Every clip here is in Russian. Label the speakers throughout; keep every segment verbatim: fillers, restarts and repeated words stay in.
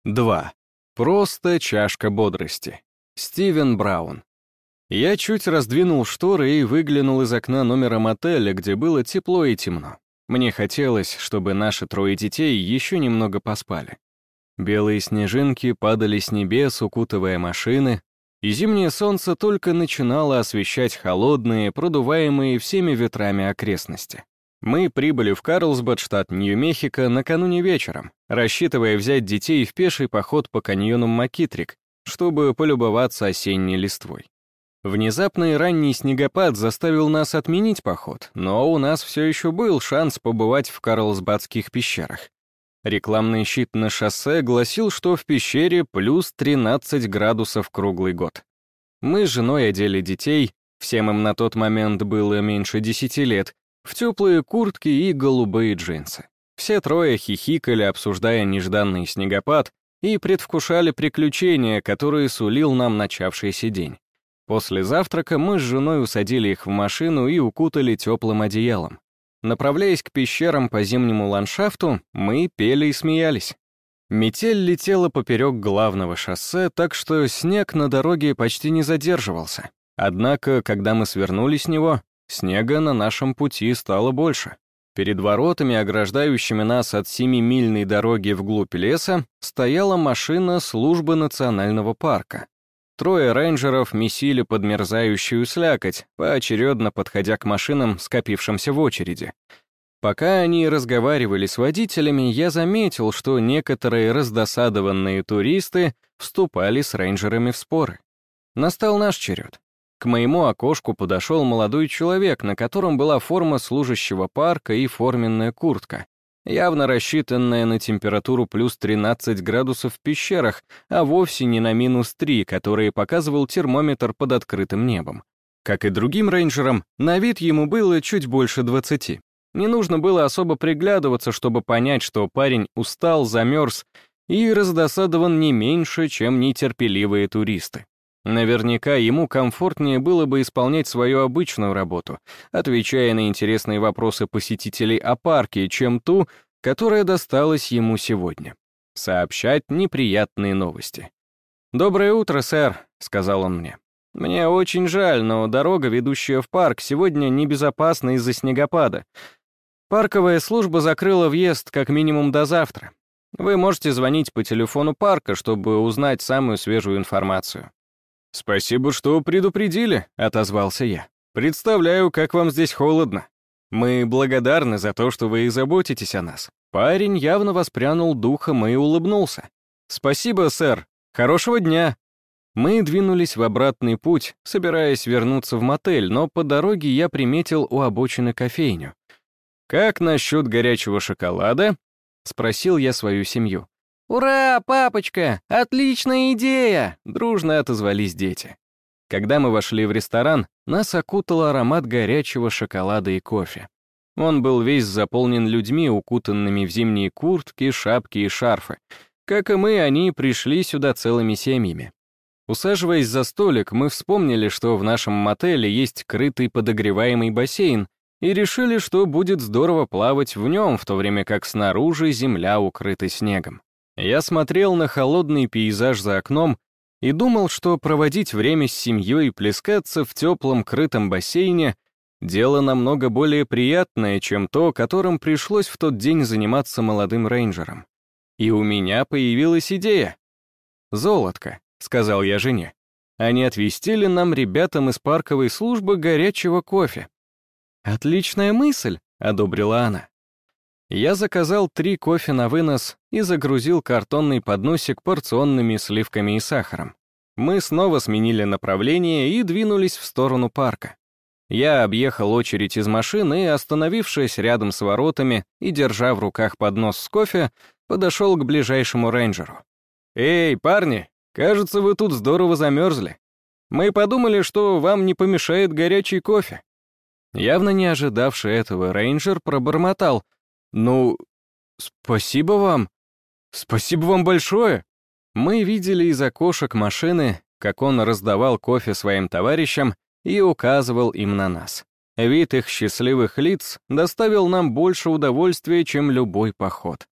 Speaker 1: два. Просто чашка бодрости. Стивен Браун. Я чуть раздвинул шторы и выглянул из окна номера мотеля, где было тепло и темно. Мне хотелось, чтобы наши трое детей еще немного поспали. Белые снежинки падали с небес, укутывая машины, и зимнее солнце только начинало освещать холодные, продуваемые всеми ветрами окрестности. Мы прибыли в Карлсбад, штат Нью-Мехико, накануне вечером, рассчитывая взять детей в пеший поход по каньону Макитрик, чтобы полюбоваться осенней листвой. Внезапный ранний снегопад заставил нас отменить поход, но у нас все еще был шанс побывать в Карлсбадских пещерах. Рекламный щит на шоссе гласил, что в пещере плюс тринадцать градусов круглый год. Мы с женой одели детей, всем им на тот момент было меньше десяти лет, в теплые куртки и голубые джинсы. Все трое хихикали, обсуждая нежданный снегопад, и предвкушали приключения, которые сулил нам начавшийся день. После завтрака мы с женой усадили их в машину и укутали теплым одеялом. Направляясь к пещерам по зимнему ландшафту, мы пели и смеялись. Метель летела поперек главного шоссе, так что снег на дороге почти не задерживался. Однако, когда мы свернули с него, снега на нашем пути стало больше. Перед воротами, ограждающими нас от семимильной дороги вглубь леса, стояла машина службы национального парка. Трое рейнджеров месили подмерзающую слякоть, поочередно подходя к машинам, скопившимся в очереди. Пока они разговаривали с водителями, я заметил, что некоторые раздосадованные туристы вступали с рейнджерами в споры. Настал наш черед. К моему окошку подошел молодой человек, на котором была форма служащего парка и форменная куртка, явно рассчитанная на температуру плюс тринадцать градусов в пещерах, а вовсе не на минус три, которые показывал термометр под открытым небом. Как и другим рейнджерам, на вид ему было чуть больше двадцати. Не нужно было особо приглядываться, чтобы понять, что парень устал, замерз и раздосадован не меньше, чем нетерпеливые туристы. Наверняка ему комфортнее было бы исполнять свою обычную работу, отвечая на интересные вопросы посетителей о парке, чем ту, которая досталась ему сегодня. Сообщать неприятные новости. «Доброе утро, сэр», — сказал он мне. «Мне очень жаль, но дорога, ведущая в парк, сегодня небезопасна из-за снегопада. Парковая служба закрыла въезд как минимум до завтра. Вы можете звонить по телефону парка, чтобы узнать самую свежую информацию». «Спасибо, что предупредили», — отозвался я. «Представляю, как вам здесь холодно. Мы благодарны за то, что вы заботитесь о нас». Парень явно воспрянул духом и улыбнулся. «Спасибо, сэр. Хорошего дня». Мы двинулись в обратный путь, собираясь вернуться в мотель, но по дороге я приметил у обочины кофейню. «Как насчет горячего шоколада?» — спросил я свою семью. «Ура, папочка! Отличная идея!» — дружно отозвались дети. Когда мы вошли в ресторан, нас окутал аромат горячего шоколада и кофе. Он был весь заполнен людьми, укутанными в зимние куртки, шапки и шарфы. Как и мы, они пришли сюда целыми семьями. Усаживаясь за столик, мы вспомнили, что в нашем мотеле есть крытый подогреваемый бассейн, и решили, что будет здорово плавать в нем, в то время как снаружи земля укрыта снегом. Я смотрел на холодный пейзаж за окном и думал, что проводить время с семьей и плескаться в теплом крытом бассейне — дело намного более приятное, чем то, которым пришлось в тот день заниматься молодым рейнджером. И у меня появилась идея. «Золотко», — сказал я жене, — «а не отвезти ли нам ребятам из парковой службы горячего кофе?» «Отличная мысль», — одобрила она. Я заказал три кофе на вынос и загрузил картонный подносик порционными сливками и сахаром. Мы снова сменили направление и двинулись в сторону парка. Я объехал очередь из машин и, остановившись рядом с воротами и держа в руках поднос с кофе, подошел к ближайшему рейнджеру. «Эй, парни, кажется, вы тут здорово замерзли. Мы подумали, что вам не помешает горячий кофе». Явно не ожидавший этого рейнджер пробормотал: «Ну, спасибо вам. Спасибо вам большое». Мы видели из окошек машины, как он раздавал кофе своим товарищам и указывал им на нас. Вид их счастливых лиц доставил нам больше удовольствия, чем любой поход.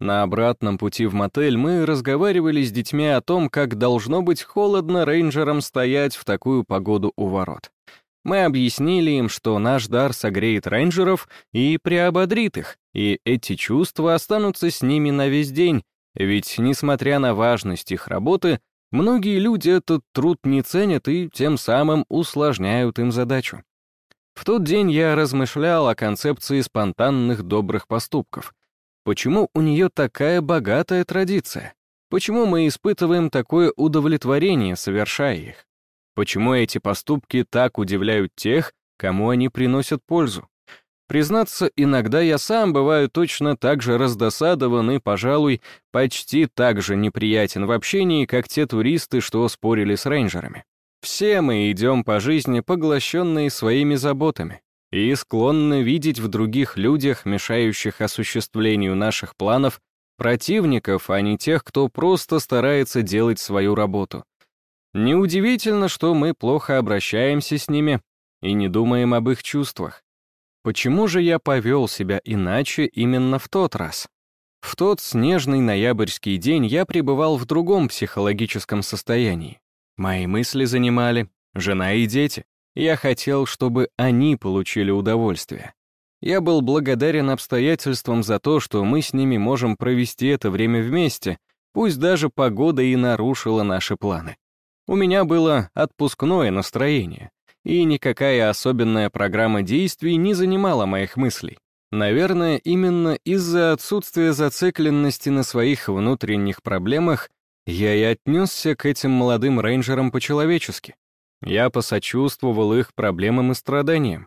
Speaker 1: На обратном пути в мотель мы разговаривали с детьми о том, как должно быть холодно рейнджерам стоять в такую погоду у ворот. Мы объяснили им, что наш дар согреет рейнджеров и приободрит их, и эти чувства останутся с ними на весь день, ведь, несмотря на важность их работы, многие люди этот труд не ценят и тем самым усложняют им задачу. В тот день я размышлял о концепции спонтанных добрых поступков. Почему у нее такая богатая традиция? Почему мы испытываем такое удовлетворение, совершая их? Почему эти поступки так удивляют тех, кому они приносят пользу? Признаться, иногда я сам бываю точно так же раздосадован и, пожалуй, почти так же неприятен в общении, как те туристы, что спорили с рейнджерами. Все мы идем по жизни, поглощенные своими заботами, и склонны видеть в других людях, мешающих осуществлению наших планов, противников, а не тех, кто просто старается делать свою работу. Неудивительно, что мы плохо обращаемся с ними и не думаем об их чувствах. Почему же я повел себя иначе именно в тот раз? В тот снежный ноябрьский день я пребывал в другом психологическом состоянии. Мои мысли занимали жена и дети. Я хотел, чтобы они получили удовольствие. Я был благодарен обстоятельствам за то, что мы с ними можем провести это время вместе, пусть даже погода и нарушила наши планы. У меня было отпускное настроение, и никакая особенная программа действий не занимала моих мыслей. Наверное, именно из-за отсутствия зацикленности на своих внутренних проблемах я и отнесся к этим молодым рейнджерам по-человечески. Я посочувствовал их проблемам и страданиям.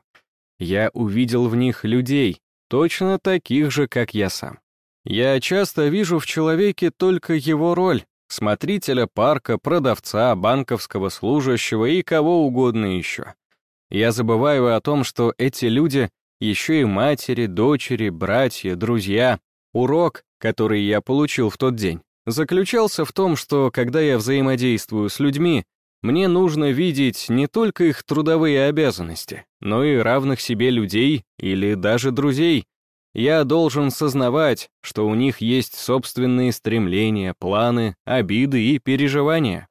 Speaker 1: Я увидел в них людей, точно таких же, как я сам. Я часто вижу в человеке только его роль — смотрителя парка, продавца, банковского служащего и кого угодно еще. Я забываю о том, что эти люди еще и матери, дочери, братья, друзья. Урок, который я получил в тот день, заключался в том, что когда я взаимодействую с людьми, мне нужно видеть не только их трудовые обязанности, но и равных себе людей или даже друзей. Я должен сознавать, что у них есть собственные стремления, планы, обиды и переживания.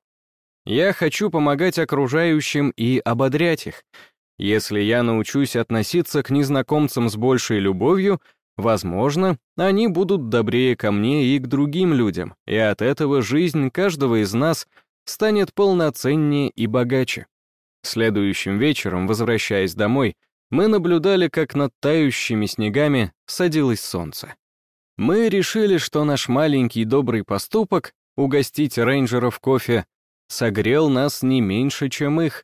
Speaker 1: Я хочу помогать окружающим и ободрять их. Если я научусь относиться к незнакомцам с большей любовью, возможно, они будут добрее ко мне и к другим людям, и от этого жизнь каждого из нас станет полноценнее и богаче. Следующим вечером, возвращаясь домой, мы наблюдали, как над тающими снегами садилось солнце. Мы решили, что наш маленький добрый поступок — угостить рейнджеров кофе — согрел нас не меньше, чем их.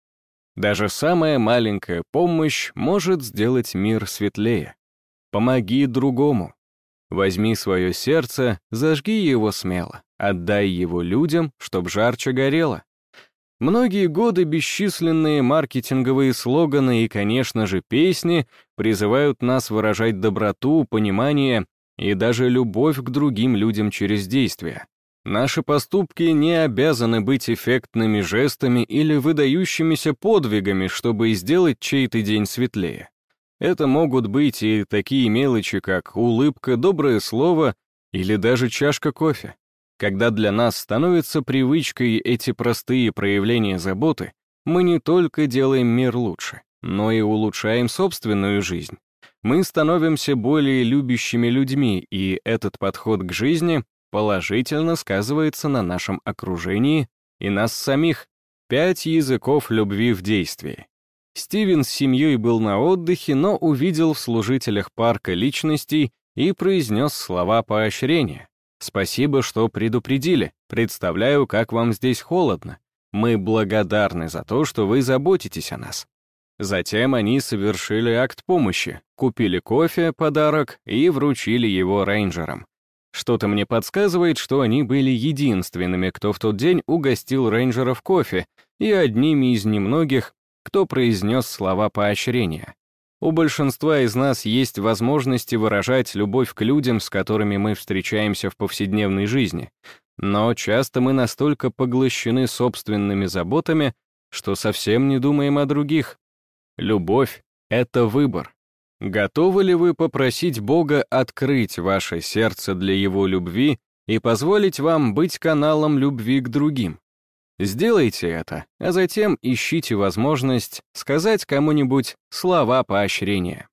Speaker 1: Даже самая маленькая помощь может сделать мир светлее. Помоги другому. Возьми свое сердце, зажги его смело, отдай его людям, чтоб жарче горело. Многие годы бесчисленные маркетинговые слоганы и, конечно же, песни призывают нас выражать доброту, понимание и даже любовь к другим людям через действия. Наши поступки не обязаны быть эффектными жестами или выдающимися подвигами, чтобы сделать чей-то день светлее. Это могут быть и такие мелочи, как улыбка, доброе слово или даже чашка кофе. Когда для нас становятся привычкой эти простые проявления заботы, мы не только делаем мир лучше, но и улучшаем собственную жизнь. Мы становимся более любящими людьми, и этот подход к жизни положительно сказывается на нашем окружении и нас самих. Пять языков любви в действии. Стивен с семьей был на отдыхе, но увидел в служителях парка личностей и произнес слова поощрения. «Спасибо, что предупредили. Представляю, как вам здесь холодно. Мы благодарны за то, что вы заботитесь о нас». Затем они совершили акт помощи, купили кофе, подарок и вручили его рейнджерам. Что-то мне подсказывает, что они были единственными, кто в тот день угостил рейнджеров кофе, и одними из немногих, кто произнес слова поощрения. У большинства из нас есть возможности выражать любовь к людям, с которыми мы встречаемся в повседневной жизни, но часто мы настолько поглощены собственными заботами, что совсем не думаем о других. Любовь — это выбор. Готовы ли вы попросить Бога открыть ваше сердце для Его любви и позволить вам быть каналом любви к другим? Сделайте это, а затем ищите возможность сказать кому-нибудь слова поощрения.